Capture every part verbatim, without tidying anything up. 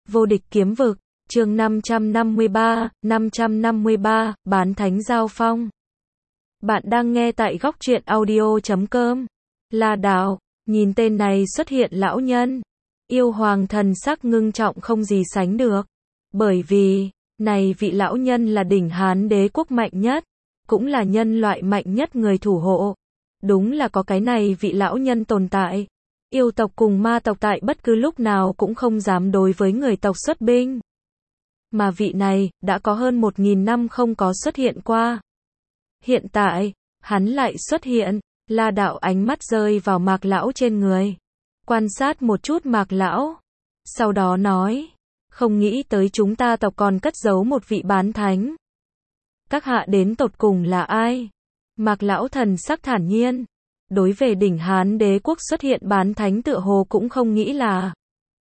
Vô địch kiếm vực, chương năm trăm năm mươi ba, năm trăm năm mươi ba, bán thánh giao phong. Bạn đang nghe tại góc truyện audio chấm com. La Đạo, nhìn tên này xuất hiện lão nhân. Yêu hoàng thần sắc ngưng trọng không gì sánh được. Bởi vì, này vị lão nhân là đỉnh Hán đế quốc mạnh nhất, cũng là nhân loại mạnh nhất người thủ hộ. Đúng là có cái này vị lão nhân tồn tại. Yêu tộc cùng ma tộc tại bất cứ lúc nào cũng không dám đối với người tộc xuất binh. Mà vị này, đã có hơn một nghìn năm không có xuất hiện qua. Hiện tại, hắn lại xuất hiện, La Đạo ánh mắt rơi vào Mạc Lão trên người. Quan sát một chút Mạc Lão. Sau đó nói, không nghĩ tới chúng ta tộc còn cất giấu một vị bán thánh. Các hạ đến tột cùng là ai? Mạc Lão thần sắc thản nhiên. Đối về đỉnh Hán đế quốc xuất hiện bán thánh tựa hồ cũng không nghĩ là.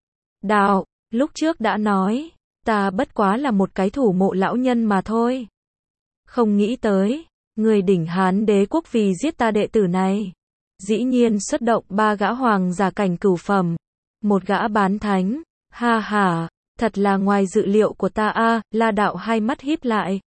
Đạo, lúc trước đã nói, ta bất quá là một cái thủ mộ lão nhân mà thôi. Không nghĩ tới, người đỉnh Hán đế quốc vì giết ta đệ tử này. Dĩ nhiên xuất động ba gã hoàng giả cảnh cửu phẩm. Một gã bán thánh, ha ha, thật là ngoài dự liệu của ta a. À, La Đạo hai mắt híp lại.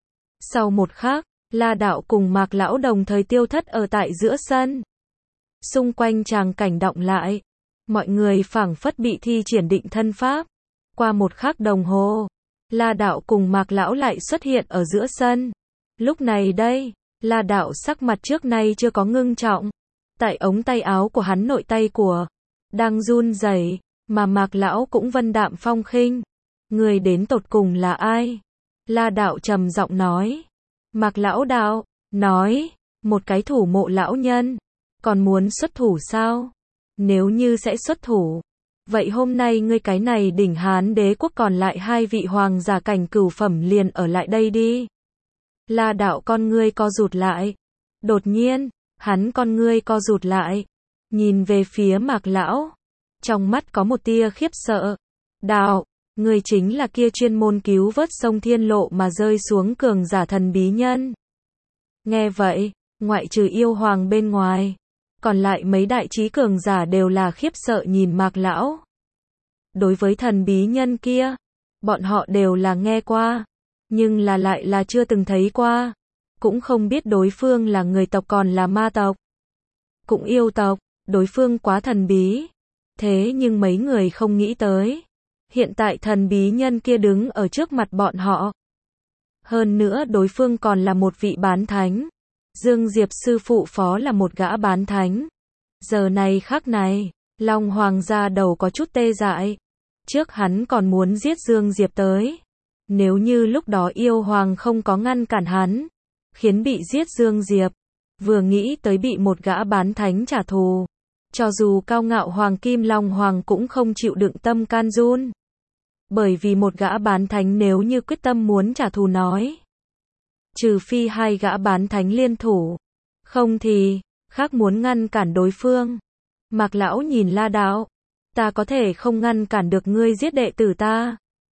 Sau một khắc, La Đạo cùng Mạc Lão đồng thời tiêu thất ở tại giữa sân. Xung quanh tràng cảnh động lại. Mọi người phảng phất bị thi triển định thân pháp. Qua một khắc đồng hồ, La Đạo cùng Mạc Lão lại xuất hiện ở giữa sân. Lúc này đây, La Đạo sắc mặt trước nay chưa có ngưng trọng. Tại ống tay áo của hắn nội tay của đang run rẩy, mà Mạc Lão cũng vân đạm phong khinh. Người đến tột cùng là ai? La Đạo trầm giọng nói. Mạc Lão đạo, nói, một cái thủ mộ lão nhân, còn muốn xuất thủ sao? Nếu như sẽ xuất thủ, vậy hôm nay ngươi cái này đỉnh Hán đế quốc còn lại hai vị hoàng giả cảnh cửu phẩm liền ở lại đây đi. La Đạo con ngươi co rụt lại. Đột nhiên, hắn con ngươi co rụt lại, nhìn về phía Mạc Lão, trong mắt có một tia khiếp sợ. Đạo, người chính là kia chuyên môn cứu vớt sông Thiên Lộ mà rơi xuống cường giả thần bí nhân. Nghe vậy, ngoại trừ yêu hoàng bên ngoài, còn lại mấy đại trí cường giả đều là khiếp sợ nhìn Mạc Lão. Đối với thần bí nhân kia, bọn họ đều là nghe qua, nhưng là lại là chưa từng thấy qua, cũng không biết đối phương là người tộc còn là ma tộc, cũng yêu tộc, đối phương quá thần bí. Thế nhưng mấy người không nghĩ tới, hiện tại thần bí nhân kia đứng ở trước mặt bọn họ. Hơn nữa đối phương còn là một vị bán thánh. Dương Diệp sư phụ phó là một gã bán thánh. Giờ này khắc này, Long Hoàng gia đầu có chút tê dại. Trước hắn còn muốn giết Dương Diệp tới. Nếu như lúc đó yêu hoàng không có ngăn cản hắn, khiến bị giết Dương Diệp, vừa nghĩ tới bị một gã bán thánh trả thù, cho dù cao ngạo Hoàng Kim Long Hoàng cũng không chịu đựng tâm can run. Bởi vì một gã bán thánh nếu như quyết tâm muốn trả thù nói, trừ phi hai gã bán thánh liên thủ, không thì, khác muốn ngăn cản đối phương. Mạc Lão nhìn La Đạo, ta có thể không ngăn cản được ngươi giết đệ tử ta.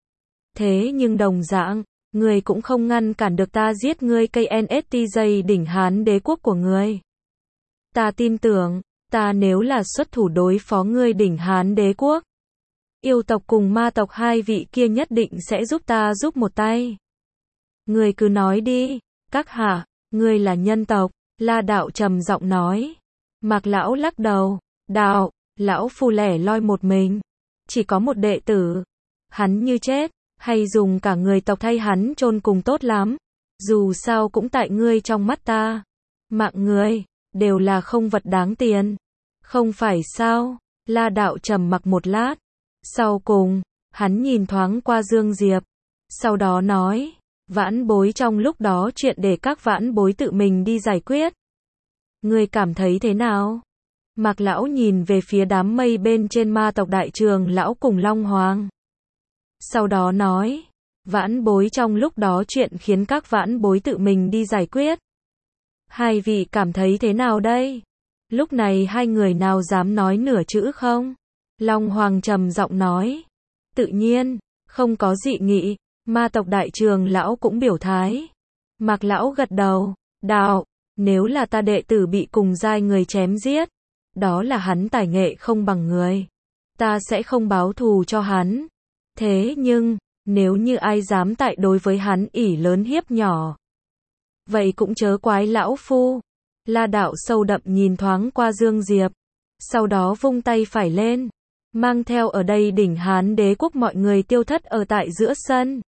Thế nhưng đồng dạng, ngươi cũng không ngăn cản được ta giết ngươi ca en ét tê J đỉnh Hán đế quốc của ngươi. Ta tin tưởng, ta nếu là xuất thủ đối phó ngươi đỉnh Hán đế quốc, yêu tộc cùng ma tộc hai vị kia nhất định sẽ giúp ta giúp một tay. Ngươi cứ nói đi, các hạ, ngươi là nhân tộc, La Đạo trầm giọng nói. Mạc Lão lắc đầu, đạo, lão phu lẻ loi một mình, chỉ có một đệ tử, hắn như chết, hay dùng cả người tộc thay hắn chôn cùng tốt lắm, dù sao cũng tại ngươi trong mắt ta, mạng ngươi, đều là không vật đáng tiền, không phải sao? La Đạo trầm mặc một lát, sau cùng, hắn nhìn thoáng qua Dương Diệp, sau đó nói, vãn bối trong lúc đó chuyện để các vãn bối tự mình đi giải quyết. Ngươi cảm thấy thế nào? Mạc Lão nhìn về phía đám mây bên trên ma tộc đại trường lão cùng Long Hoàng. Sau đó nói, vãn bối trong lúc đó chuyện khiến các vãn bối tự mình đi giải quyết. Hai vị cảm thấy thế nào đây? Lúc này hai người nào dám nói nửa chữ không? Long Hoàng trầm giọng nói, tự nhiên, không có dị nghị. Ma tộc đại trường lão cũng biểu thái. Mạc Lão gật đầu, đạo, nếu là ta đệ tử bị cùng giai người chém giết, đó là hắn tài nghệ không bằng người, ta sẽ không báo thù cho hắn. Thế nhưng, nếu như ai dám tại đối với hắn ỷ lớn hiếp nhỏ, vậy cũng chớ quái lão phu. La Đạo sâu đậm nhìn thoáng qua Dương Diệp, sau đó vung tay phải lên, mang theo ở đây đỉnh Hán Đế quốc mọi người tiêu thất ở tại giữa sân.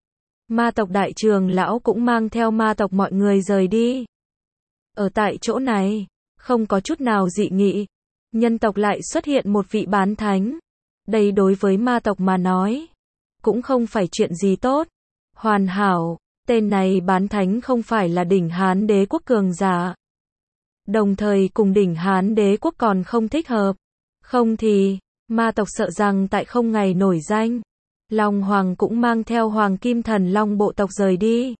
Ma tộc đại trường lão cũng mang theo ma tộc mọi người rời đi. Ở tại chỗ này, không có chút nào dị nghị, nhân tộc lại xuất hiện một vị bán thánh. Đây đối với ma tộc mà nói, cũng không phải chuyện gì tốt. Hoàn hảo, tên này bán thánh không phải là đỉnh Hán Đế quốc cường giả. Đồng thời cùng đỉnh Hán Đế quốc còn không thích hợp. Không thì, ma tộc sợ rằng tại không ngày nổi danh, Long Hoàng cũng mang theo Hoàng Kim Thần Long bộ tộc rời đi.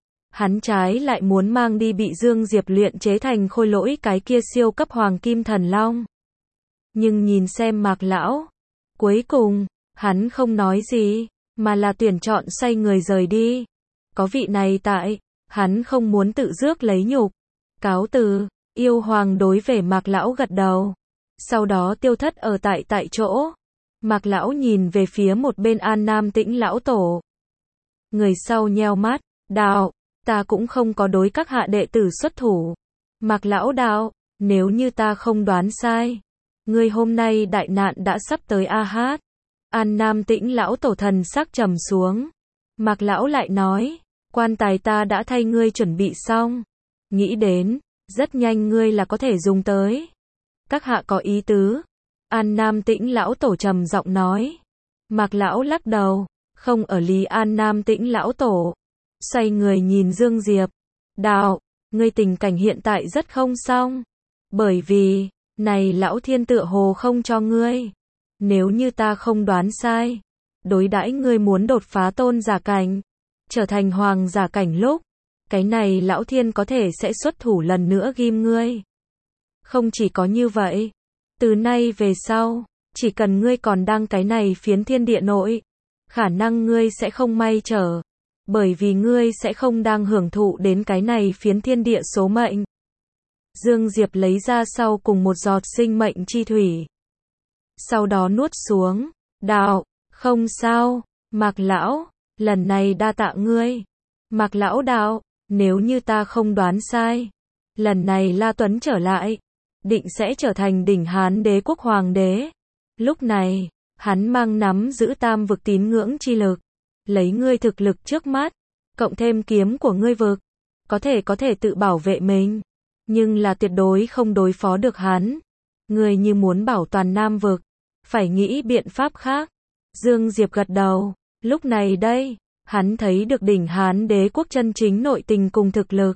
Hắn trái lại muốn mang đi bị Dương Diệp luyện chế thành khôi lỗi cái kia siêu cấp Hoàng Kim Thần Long. Nhưng nhìn xem Mạc Lão, cuối cùng, hắn không nói gì, mà là tuyển chọn xoay người rời đi. Có vị này tại, hắn không muốn tự rước lấy nhục. Cáo từ, yêu hoàng đối về Mạc Lão gật đầu. Sau đó tiêu thất ở tại tại chỗ. Mạc Lão nhìn về phía một bên An Nam Tĩnh lão tổ. Người sau nheo mắt, đạo, ta cũng không có đối các hạ đệ tử xuất thủ. Mạc Lão đạo, nếu như ta không đoán sai, ngươi hôm nay đại nạn đã sắp tới a hát. An Nam Tĩnh lão tổ thần sắc trầm xuống. Mạc Lão lại nói, quan tài ta đã thay ngươi chuẩn bị xong. Nghĩ đến, rất nhanh ngươi là có thể dùng tới. Các hạ có ý tứ. An Nam Tĩnh lão tổ trầm giọng nói. Mạc Lão lắc đầu, không ở lý An Nam Tĩnh lão tổ. Xoay người nhìn Dương Diệp. Đạo, ngươi tình cảnh hiện tại rất không xong. Bởi vì, này lão thiên tựa hồ không cho ngươi. Nếu như ta không đoán sai, đối đãi ngươi muốn đột phá tôn giả cảnh, trở thành hoàng giả cảnh lúc, cái này lão thiên có thể sẽ xuất thủ lần nữa ghim ngươi. Không chỉ có như vậy, từ nay về sau, chỉ cần ngươi còn đang cái này phiến thiên địa nội, khả năng ngươi sẽ không may trở, bởi vì ngươi sẽ không đang hưởng thụ đến cái này phiến thiên địa số mệnh. Dương Diệp lấy ra sau cùng một giọt sinh mệnh chi thủy. Sau đó nuốt xuống, đạo, không sao, Mạc Lão, lần này đa tạ ngươi. Mạc Lão đạo, nếu như ta không đoán sai, lần này La Tuấn trở lại, định sẽ trở thành đỉnh Hán Đế quốc hoàng đế. Lúc này, hắn mang nắm giữ tam vực tín ngưỡng chi lực, lấy ngươi thực lực trước mắt, cộng thêm kiếm của ngươi vực, có thể có thể tự bảo vệ mình, nhưng là tuyệt đối không đối phó được hắn. Ngươi như muốn bảo toàn nam vực, phải nghĩ biện pháp khác. Dương Diệp gật đầu, lúc này đây, hắn thấy được đỉnh Hán Đế quốc chân chính nội tình cùng thực lực.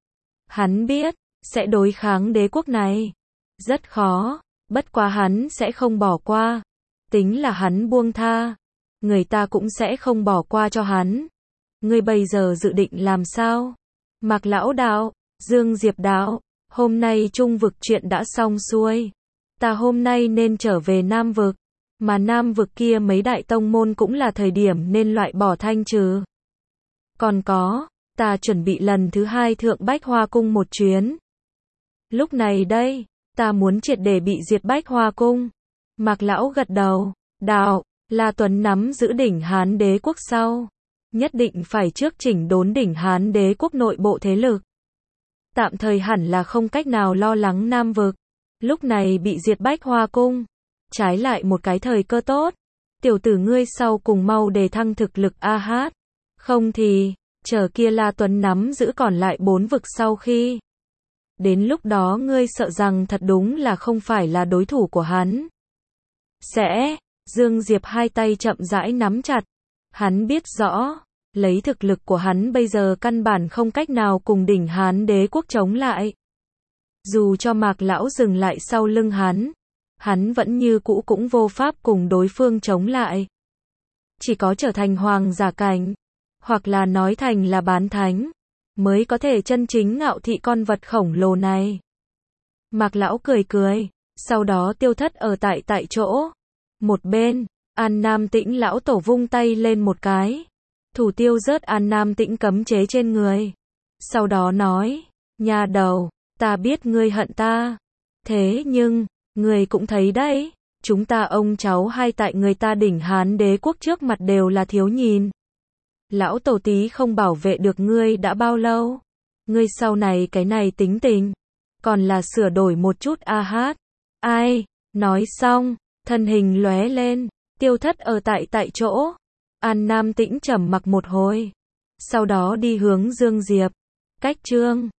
Hắn biết, sẽ đối kháng đế quốc này rất khó, bất quá hắn sẽ không bỏ qua. Tính là hắn buông tha, người ta cũng sẽ không bỏ qua cho hắn. Ngươi bây giờ dự định làm sao? Mạc Lão đạo, Dương Diệp đạo, hôm nay trung vực chuyện đã xong xuôi. Ta hôm nay nên trở về Nam vực, mà Nam vực kia mấy đại tông môn cũng là thời điểm nên loại bỏ thanh trừ. Còn có, ta chuẩn bị lần thứ hai thượng Bách Hoa Cung một chuyến. Lúc này đây, ta muốn triệt để bị diệt Bách Hoa Cung. Mạc Lão gật đầu, đạo, La Tuấn nắm giữ đỉnh Hán Đế quốc sau, nhất định phải trước chỉnh đốn đỉnh Hán Đế quốc nội bộ thế lực. Tạm thời hẳn là không cách nào lo lắng Nam vực. Lúc này bị diệt Bách Hoa Cung, trái lại một cái thời cơ tốt. Tiểu tử ngươi sau cùng mau đề thăng thực lực a hát. Không thì, chờ kia La Tuấn nắm giữ còn lại bốn vực sau khi. Đến lúc đó ngươi sợ rằng thật đúng là không phải là đối thủ của hắn. Sẽ, Dương Diệp hai tay chậm rãi nắm chặt. Hắn biết rõ, lấy thực lực của hắn bây giờ căn bản không cách nào cùng đỉnh Hán Đế quốc chống lại. Dù cho Mạc Lão dừng lại sau lưng hắn, hắn vẫn như cũ cũng vô pháp cùng đối phương chống lại. Chỉ có trở thành hoàng giả cảnh, hoặc là nói thành là bán thánh, mới có thể chân chính ngạo thị con vật khổng lồ này. Mạc Lão cười cười, sau đó tiêu thất ở tại tại chỗ. Một bên, An Nam Tĩnh lão tổ vung tay lên một cái, thủ tiêu rớt An Nam Tĩnh cấm chế trên người. Sau đó nói, nhà đầu, ta biết ngươi hận ta, thế nhưng, ngươi cũng thấy đấy, Chúng ta ông cháu hai tại người ta đỉnh Hán đế quốc trước mặt đều là thiếu nhìn. Lão tổ tí không bảo vệ được ngươi đã bao lâu? Ngươi sau này cái này tính tình, còn là sửa đổi một chút a hát. Ai? Nói xong, thân hình lóe lên, tiêu thất ở tại tại chỗ. An Nam Tĩnh trầm mặc một hồi, sau đó đi hướng Dương Diệp. Cách chương